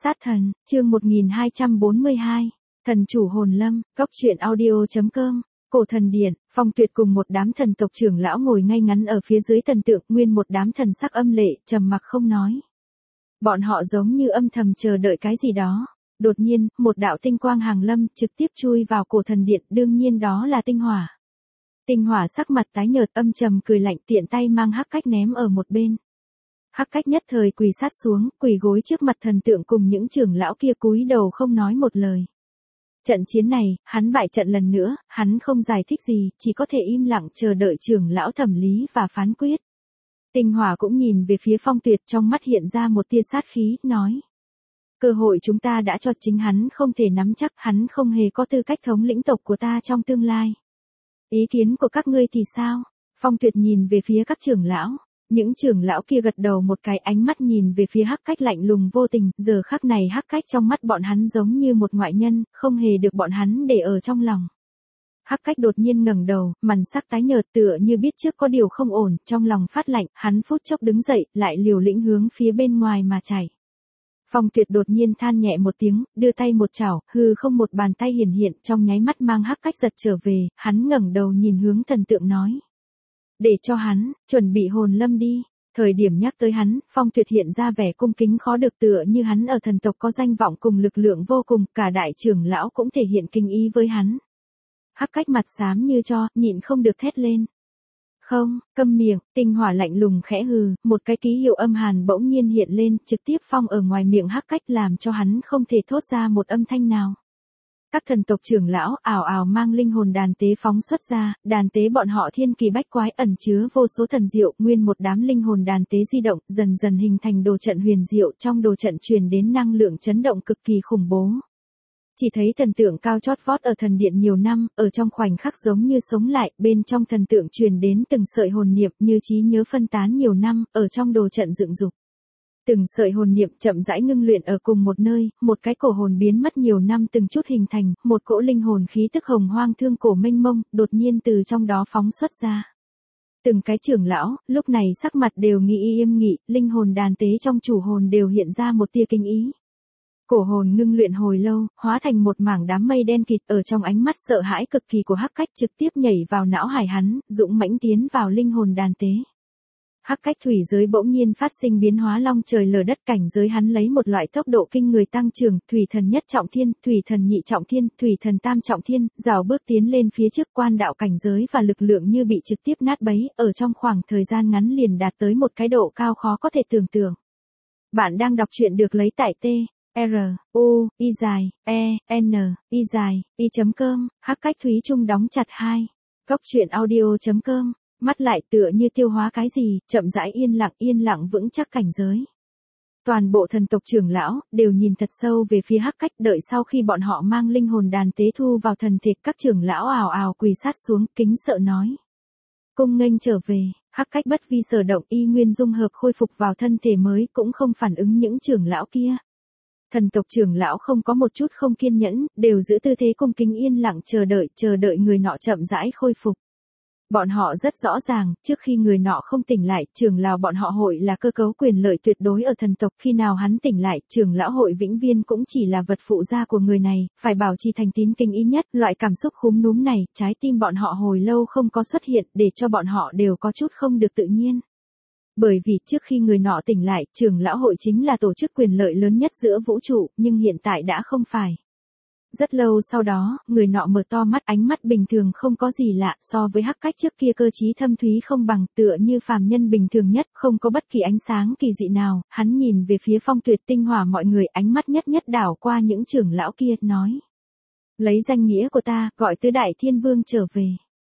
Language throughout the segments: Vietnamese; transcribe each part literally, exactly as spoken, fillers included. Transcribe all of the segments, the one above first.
Sát thần, chương một nghìn hai trăm bốn mươi hai. Thần chủ hồn lâm, góc truyện audio.com. Cổ thần điện, Phong Tuyệt cùng một đám thần tộc trưởng lão ngồi ngay ngắn ở phía dưới thần tượng, nguyên một đám thần sắc âm lệ, trầm mặc không nói. Bọn họ giống như âm thầm chờ đợi cái gì đó. Đột nhiên, một đạo tinh quang hàng lâm, trực tiếp chui vào cổ thần điện, đương nhiên đó là tinh hỏa. Tinh hỏa sắc mặt tái nhợt, âm trầm cười lạnh, tiện tay mang Hắc Cách ném ở một bên. Hắc Cách nhất thời quỳ sát xuống, quỳ gối trước mặt thần tượng cùng những trưởng lão kia cúi đầu không nói một lời. Trận chiến này, hắn bại trận lần nữa, hắn không giải thích gì, chỉ có thể im lặng chờ đợi trưởng lão thẩm lý và phán quyết. Tinh hỏa cũng nhìn về phía Phong Tuyệt, trong mắt hiện ra một tia sát khí, nói. Cơ hội chúng ta đã cho, chính hắn không thể nắm chắc, hắn không hề có tư cách thống lĩnh tộc của ta trong tương lai. Ý kiến của các ngươi thì sao? Phong Tuyệt nhìn về phía các trưởng lão. Những trưởng lão kia gật đầu một cái, ánh mắt nhìn về phía Hắc Cách lạnh lùng vô tình, giờ khắc này Hắc Cách trong mắt bọn hắn giống như một ngoại nhân, không hề được bọn hắn để ở trong lòng. Hắc Cách đột nhiên ngẩng đầu, màn sắc tái nhợt tựa như biết trước có điều không ổn, trong lòng phát lạnh, hắn phút chốc đứng dậy, lại liều lĩnh hướng phía bên ngoài mà chạy. Phong Tuyệt đột nhiên than nhẹ một tiếng, đưa tay một chảo, hư không một bàn tay hiển hiện, trong nháy mắt mang Hắc Cách giật trở về, hắn ngẩng đầu nhìn hướng thần tượng nói. Để cho hắn, chuẩn bị hồn lâm đi. Thời điểm nhắc tới hắn, Phong Tuyệt hiện ra vẻ cung kính khó được, tựa như hắn ở thần tộc có danh vọng cùng lực lượng vô cùng, cả đại trưởng lão cũng thể hiện kinh ý với hắn. Hắc Cách mặt xám như tro, nhịn không được thét lên. Không, câm miệng, tinh hỏa lạnh lùng khẽ hừ, một cái ký hiệu âm hàn bỗng nhiên hiện lên, trực tiếp phong ở ngoài miệng Hắc Cách, làm cho hắn không thể thốt ra một âm thanh nào. Các thần tộc trưởng lão ảo ảo mang linh hồn đàn tế phóng xuất ra, đàn tế bọn họ thiên kỳ bách quái, ẩn chứa vô số thần diệu, nguyên một đám linh hồn đàn tế di động, dần dần hình thành đồ trận huyền diệu, trong đồ trận truyền đến năng lượng chấn động cực kỳ khủng bố. Chỉ thấy thần tượng cao chót vót ở thần điện nhiều năm, ở trong khoảnh khắc giống như sống lại, bên trong thần tượng truyền đến từng sợi hồn niệm như trí nhớ phân tán nhiều năm, ở trong đồ trận dựng dục. Từng sợi hồn niệm chậm rãi ngưng luyện ở cùng một nơi, một cái cổ hồn biến mất nhiều năm từng chút hình thành, một cỗ linh hồn khí tức hồng hoang thương cổ mênh mông, đột nhiên từ trong đó phóng xuất ra. Từng cái trưởng lão, lúc này sắc mặt đều nghi im nghị, linh hồn đàn tế trong chủ hồn đều hiện ra một tia kinh ý. Cổ hồn ngưng luyện hồi lâu, hóa thành một mảng đám mây đen kịt, ở trong ánh mắt sợ hãi cực kỳ của Hắc Cách trực tiếp nhảy vào não hải hắn, dũng mãnh tiến vào linh hồn đàn tế. Hắc Cách thủy giới bỗng nhiên phát sinh biến hóa long trời lở đất, cảnh giới hắn lấy một loại tốc độ kinh người tăng trưởng, thủy thần nhất trọng thiên, thủy thần nhị trọng thiên, thủy thần tam trọng thiên, rào bước tiến lên phía trước, quan đạo cảnh giới và lực lượng như bị trực tiếp nát bấy, ở trong khoảng thời gian ngắn liền đạt tới một cái độ cao khó có thể tưởng tượng. Bạn đang đọc truyện được lấy tại T R U I dài E N I dài i chấm com. Hắc Cách thúy trung đóng chặt hai. Góc truyện audio.com. Mắt lại tựa như tiêu hóa cái gì, chậm rãi yên lặng yên lặng vững chắc cảnh giới. Toàn bộ thần tộc trưởng lão đều nhìn thật sâu về phía Hắc Cách, đợi sau khi bọn họ mang linh hồn đàn tế thu vào thần thể, các trưởng lão ào ào quỳ sát xuống, kính sợ nói. Cung nghênh trở về. Hắc Cách bất vi sở động, y nguyên dung hợp khôi phục vào thân thể mới, cũng không phản ứng những trưởng lão kia. Thần tộc trưởng lão không có một chút không kiên nhẫn, đều giữ tư thế cung kính yên lặng chờ đợi, chờ đợi người nọ chậm rãi khôi phục. Bọn họ rất rõ ràng, trước khi người nọ không tỉnh lại, trưởng lão bọn họ hội là cơ cấu quyền lợi tuyệt đối ở thần tộc, khi nào hắn tỉnh lại, trưởng lão hội vĩnh viên cũng chỉ là vật phụ gia của người này, phải bảo trì thành tín kính ý nhất, loại cảm xúc khúm núm này, trái tim bọn họ hồi lâu không có xuất hiện, để cho bọn họ đều có chút không được tự nhiên. Bởi vì trước khi người nọ tỉnh lại, trưởng lão hội chính là tổ chức quyền lợi lớn nhất giữa vũ trụ, nhưng hiện tại đã không phải. Rất lâu sau đó, người nọ mở to mắt, ánh mắt bình thường không có gì lạ, so với Hắc Cách trước kia cơ trí thâm thúy không bằng, tựa như phàm nhân bình thường nhất, không có bất kỳ ánh sáng kỳ dị nào, hắn nhìn về phía Phong Tuyệt, tinh hỏa mọi người, ánh mắt nhất nhất đảo qua những trưởng lão kia, nói. Lấy danh nghĩa của ta, gọi tứ đại thiên vương trở về.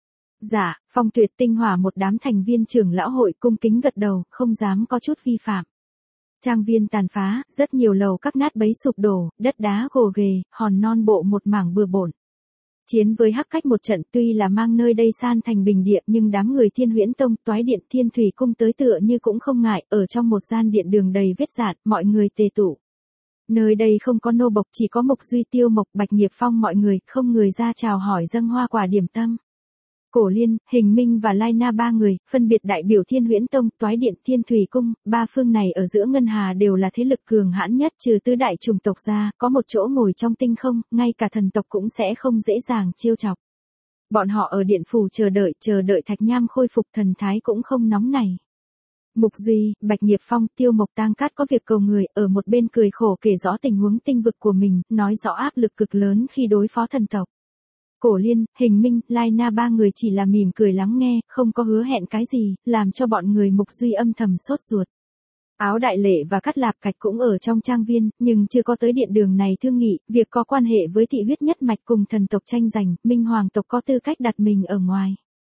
Dạ, Phong Tuyệt, tinh hỏa một đám thành viên trưởng lão hội cung kính gật đầu, không dám có chút vi phạm. Trang viên tàn phá, rất nhiều lầu các nát bấy sụp đổ, đất đá gồ ghề, hòn non bộ một mảng bừa bộn. Chiến với Hắc Cách một trận, tuy là mang nơi đây san thành bình địa, nhưng đám người Thiên Huyễn Tông, Toái Điện, Thiên Thủy Cung tới tựa như cũng không ngại, ở trong một gian điện đường đầy vết rạn, mọi người tề tụ. Nơi đây không có nô bộc, chỉ có Mộc Duy, Tiêu Mộc, Bạch Nghiệp Phong, mọi người, không người ra chào hỏi dâng hoa quả điểm tâm. Cổ Liên, Hình Minh và Lai Na ba người, phân biệt đại biểu Thiên Huyễn Tông, Toái Điện, Thiên Thủy Cung, ba phương này ở giữa Ngân Hà đều là thế lực cường hãn nhất trừ tứ đại chủng tộc ra, có một chỗ ngồi trong tinh không, ngay cả thần tộc cũng sẽ không dễ dàng trêu chọc. Bọn họ ở điện phủ chờ đợi, chờ đợi Thạch Nham khôi phục thần thái cũng không nóng nảy. Mục Duy, Bạch Nghiệp Phong, Tiêu Mộc Tang Cát có việc cầu người, ở một bên cười khổ kể rõ tình huống tinh vực của mình, nói rõ áp lực cực lớn khi đối phó thần tộc. Cổ Liên, Hình Minh, Lai Na ba người chỉ là mỉm cười lắng nghe, không có hứa hẹn cái gì, làm cho bọn người Mục Duy âm thầm sốt ruột. Áo Đại Lệ và Cát Lạp Cạch cũng ở trong trang viên, nhưng chưa có tới điện đường này thương nghị, việc có quan hệ với thị huyết nhất mạch cùng thần tộc tranh giành, Minh Hoàng tộc có tư cách đặt mình ở ngoài.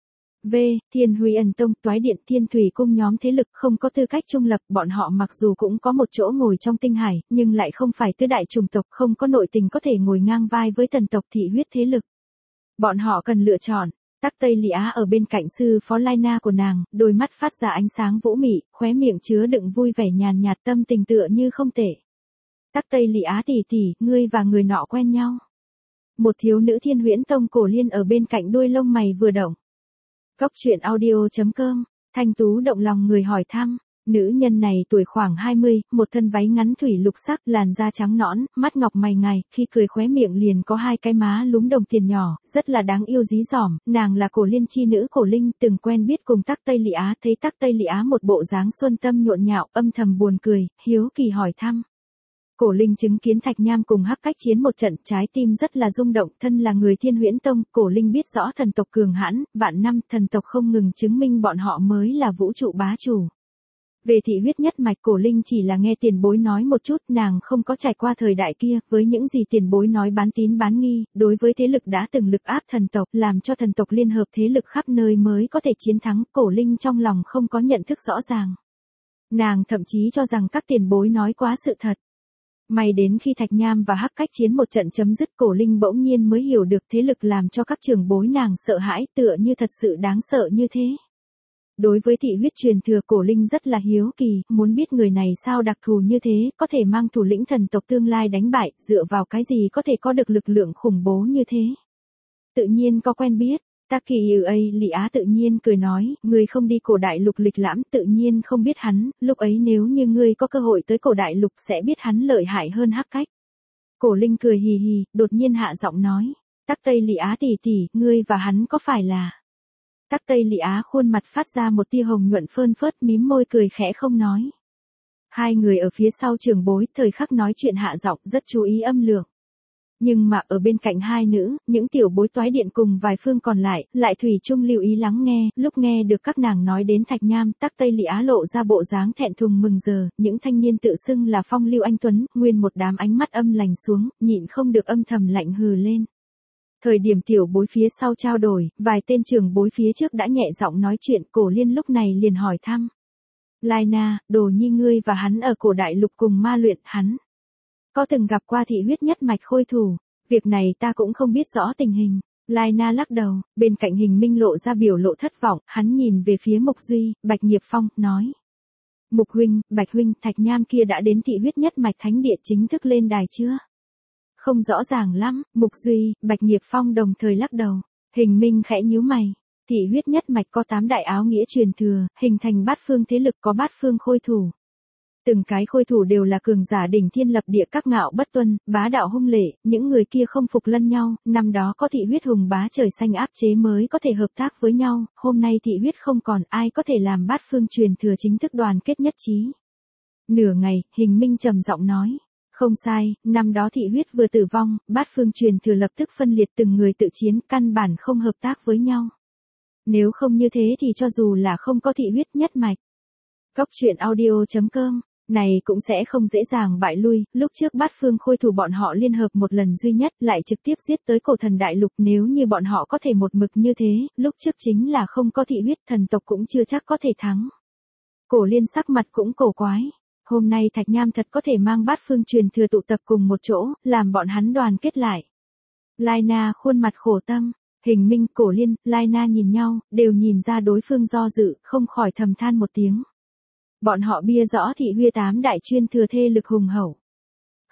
V. Thiên Huy Ẩn Tông, Toái Điện, Thiên Thủy Cung nhóm thế lực không có tư cách trung lập, bọn họ mặc dù cũng có một chỗ ngồi trong tinh hải, nhưng lại không phải tứ đại chủng tộc, không có nội tình có thể ngồi ngang vai với thần tộc thị huyết thế lực. Bọn họ cần lựa chọn. Tắc Tây Lị Á ở bên cạnh sư phó Lai Na của nàng, đôi mắt phát ra ánh sáng vũ mị, khóe miệng chứa đựng vui vẻ nhàn nhạt, tâm tình tựa như không tệ. Tắc Tây Lị Á tỷ tỷ, ngươi và người nọ quen nhau. Một thiếu nữ Thiên Huyễn Tông Cổ Liên ở bên cạnh đuôi lông mày vừa động. Cốc truyện audio chấm com, Thanh Tú động lòng người hỏi thăm. Nữ nhân này tuổi khoảng hai mươi, một thân váy ngắn thủy lục sắc, làn da trắng nõn, mắt ngọc mày ngài, khi cười khóe miệng liền có hai cái má lúm đồng tiền nhỏ, rất là đáng yêu dí dỏm, nàng là Cổ Liên chi nữ Cổ Linh, từng quen biết cùng Tắc Tây Lị Á, thấy Tắc Tây Lị Á một bộ dáng xuân tâm nhộn nhạo, âm thầm buồn cười, hiếu kỳ hỏi thăm. Cổ Linh chứng kiến Thạch Nham cùng Hắc Cách chiến một trận, trái tim rất là rung động, thân là người Thiên Huyễn Tông, Cổ Linh biết rõ thần tộc cường hãn, vạn năm thần tộc không ngừng chứng minh bọn họ mới là vũ trụ bá chủ. Về thị huyết nhất mạch, Cổ Linh chỉ là nghe tiền bối nói một chút, nàng không có trải qua thời đại kia, với những gì tiền bối nói bán tín bán nghi, đối với thế lực đã từng lực áp thần tộc, làm cho thần tộc liên hợp thế lực khắp nơi mới có thể chiến thắng, Cổ Linh trong lòng không có nhận thức rõ ràng. Nàng thậm chí cho rằng các tiền bối nói quá sự thật. May đến khi Thạch Nham và Hắc Cách chiến một trận chấm dứt, Cổ Linh bỗng nhiên mới hiểu được thế lực làm cho các trưởng bối nàng sợ hãi, tựa như thật sự đáng sợ như thế. Đối với thị huyết truyền thừa, Cổ Linh rất là hiếu kỳ, muốn biết người này sao đặc thù như thế, có thể mang thủ lĩnh thần tộc tương lai đánh bại, dựa vào cái gì có thể có được lực lượng khủng bố như thế. Tự nhiên có quen biết, Taki Ư Lị Á tự nhiên cười nói, ngươi không đi cổ đại lục lịch lãm, tự nhiên không biết hắn, lúc ấy nếu như ngươi có cơ hội tới cổ đại lục sẽ biết hắn lợi hại hơn Hắc Cách. Cổ Linh cười hì hì, đột nhiên hạ giọng nói, Tắc Tây Lị Á tỷ tỷ, ngươi và hắn có phải là... Tắc Tây Lị Á khuôn mặt phát ra một tia hồng nhuận phơn phớt, mím môi cười khẽ không nói. Hai người ở phía sau trường bối, thời khắc nói chuyện hạ giọng, rất chú ý âm lượng. Nhưng mà ở bên cạnh hai nữ, những tiểu bối Toái Điện cùng vài phương còn lại, lại thủy chung lưu ý lắng nghe, lúc nghe được các nàng nói đến Thạch Nham, Tắc Tây Lị Á lộ ra bộ dáng thẹn thùng mừng giờ, những thanh niên tự xưng là Phong Lưu Anh Tuấn, nguyên một đám ánh mắt âm lành xuống, nhịn không được âm thầm lạnh hừ lên. Thời điểm tiểu bối phía sau trao đổi, vài tên trưởng bối phía trước đã nhẹ giọng nói chuyện, Cổ Liên lúc này liền hỏi thăm. Lai Na, Đồ Nhi ngươi và hắn ở cổ đại lục cùng ma luyện, hắn có từng gặp qua thị huyết nhất mạch khôi thủ, việc này ta cũng không biết rõ tình hình. Lai Na lắc đầu, bên cạnh Hình Minh lộ ra biểu lộ thất vọng, hắn nhìn về phía Mục Duy, Bạch Nghiệp Phong, nói. Mục huynh, Bạch huynh, Thạch Nham kia đã đến thị huyết nhất mạch thánh địa chính thức lên đài chưa? Không rõ ràng lắm, Mục Duy, Bạch Nghiệp Phong đồng thời lắc đầu. Hình Minh khẽ nhíu mày. Thị huyết nhất mạch có tám đại áo nghĩa truyền thừa, hình thành bát phương thế lực, có bát phương khôi thủ. Từng cái khôi thủ đều là cường giả đỉnh thiên lập địa, các ngạo bất tuân, bá đạo hung lệ, những người kia không phục lẫn nhau, năm đó có thị huyết hùng bá trời xanh áp chế mới có thể hợp tác với nhau, hôm nay thị huyết không còn, ai có thể làm bát phương truyền thừa chính thức đoàn kết nhất trí. Nửa ngày, Hình Minh trầm giọng nói. Không sai, năm đó thị huyết vừa tử vong, bát phương truyền thừa lập tức phân liệt, từng người tự chiến, căn bản không hợp tác với nhau. Nếu không như thế thì cho dù là không có thị huyết nhất mạch. Cốc truyện audio chấm com, này cũng sẽ không dễ dàng bại lui, lúc trước bát phương khôi thủ bọn họ liên hợp một lần duy nhất, lại trực tiếp giết tới cổ thần đại lục, nếu như bọn họ có thể một mực như thế, lúc trước chính là không có thị huyết, thần tộc cũng chưa chắc có thể thắng. Cổ Liên sắc mặt cũng cổ quái. Hôm nay Thạch Nham thật có thể mang bát phương truyền thừa tụ tập cùng một chỗ, làm bọn hắn đoàn kết lại. Lai Na khuôn mặt khổ tâm, Hình Minh, Cổ Liên, Lai Na nhìn nhau, đều nhìn ra đối phương do dự, không khỏi thầm than một tiếng. Bọn họ bia rõ thị huyết tám đại chuyên thừa thê lực hùng hậu.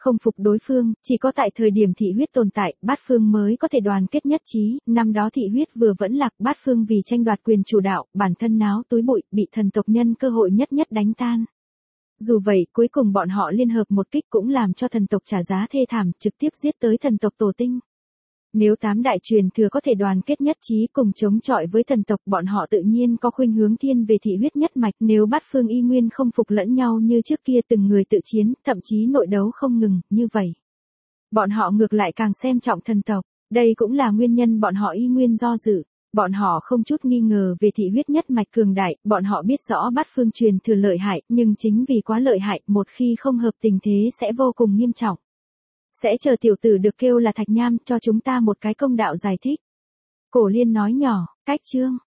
không phục đối phương, chỉ có tại thời điểm thị huyết tồn tại, bát phương mới có thể đoàn kết nhất trí, năm đó thị huyết vừa vẫn lạc, bát phương vì tranh đoạt quyền chủ đạo, bản thân náo túi bụi, bị thần tộc nhân cơ hội nhất nhất đánh tan. Dù vậy, cuối cùng bọn họ liên hợp một kích cũng làm cho thần tộc trả giá thê thảm, trực tiếp giết tới thần tộc tổ tinh. Nếu tám đại truyền thừa có thể đoàn kết nhất trí cùng chống chọi với thần tộc, bọn họ tự nhiên có khuynh hướng thiên về thị huyết nhất mạch, nếu bát phương y nguyên không phục lẫn nhau như trước kia từng người tự chiến, thậm chí nội đấu không ngừng, như vậy. Bọn họ ngược lại càng xem trọng thần tộc, đây cũng là nguyên nhân bọn họ y nguyên do dự. Bọn họ không chút nghi ngờ về thị huyết nhất mạch cường đại, bọn họ biết rõ bát phương truyền thừa lợi hại, nhưng chính vì quá lợi hại, một khi không hợp tình thế sẽ vô cùng nghiêm trọng. Sẽ chờ tiểu tử được kêu là Thạch Nham cho chúng ta một cái công đạo giải thích. Cổ Liên nói nhỏ, cách chương.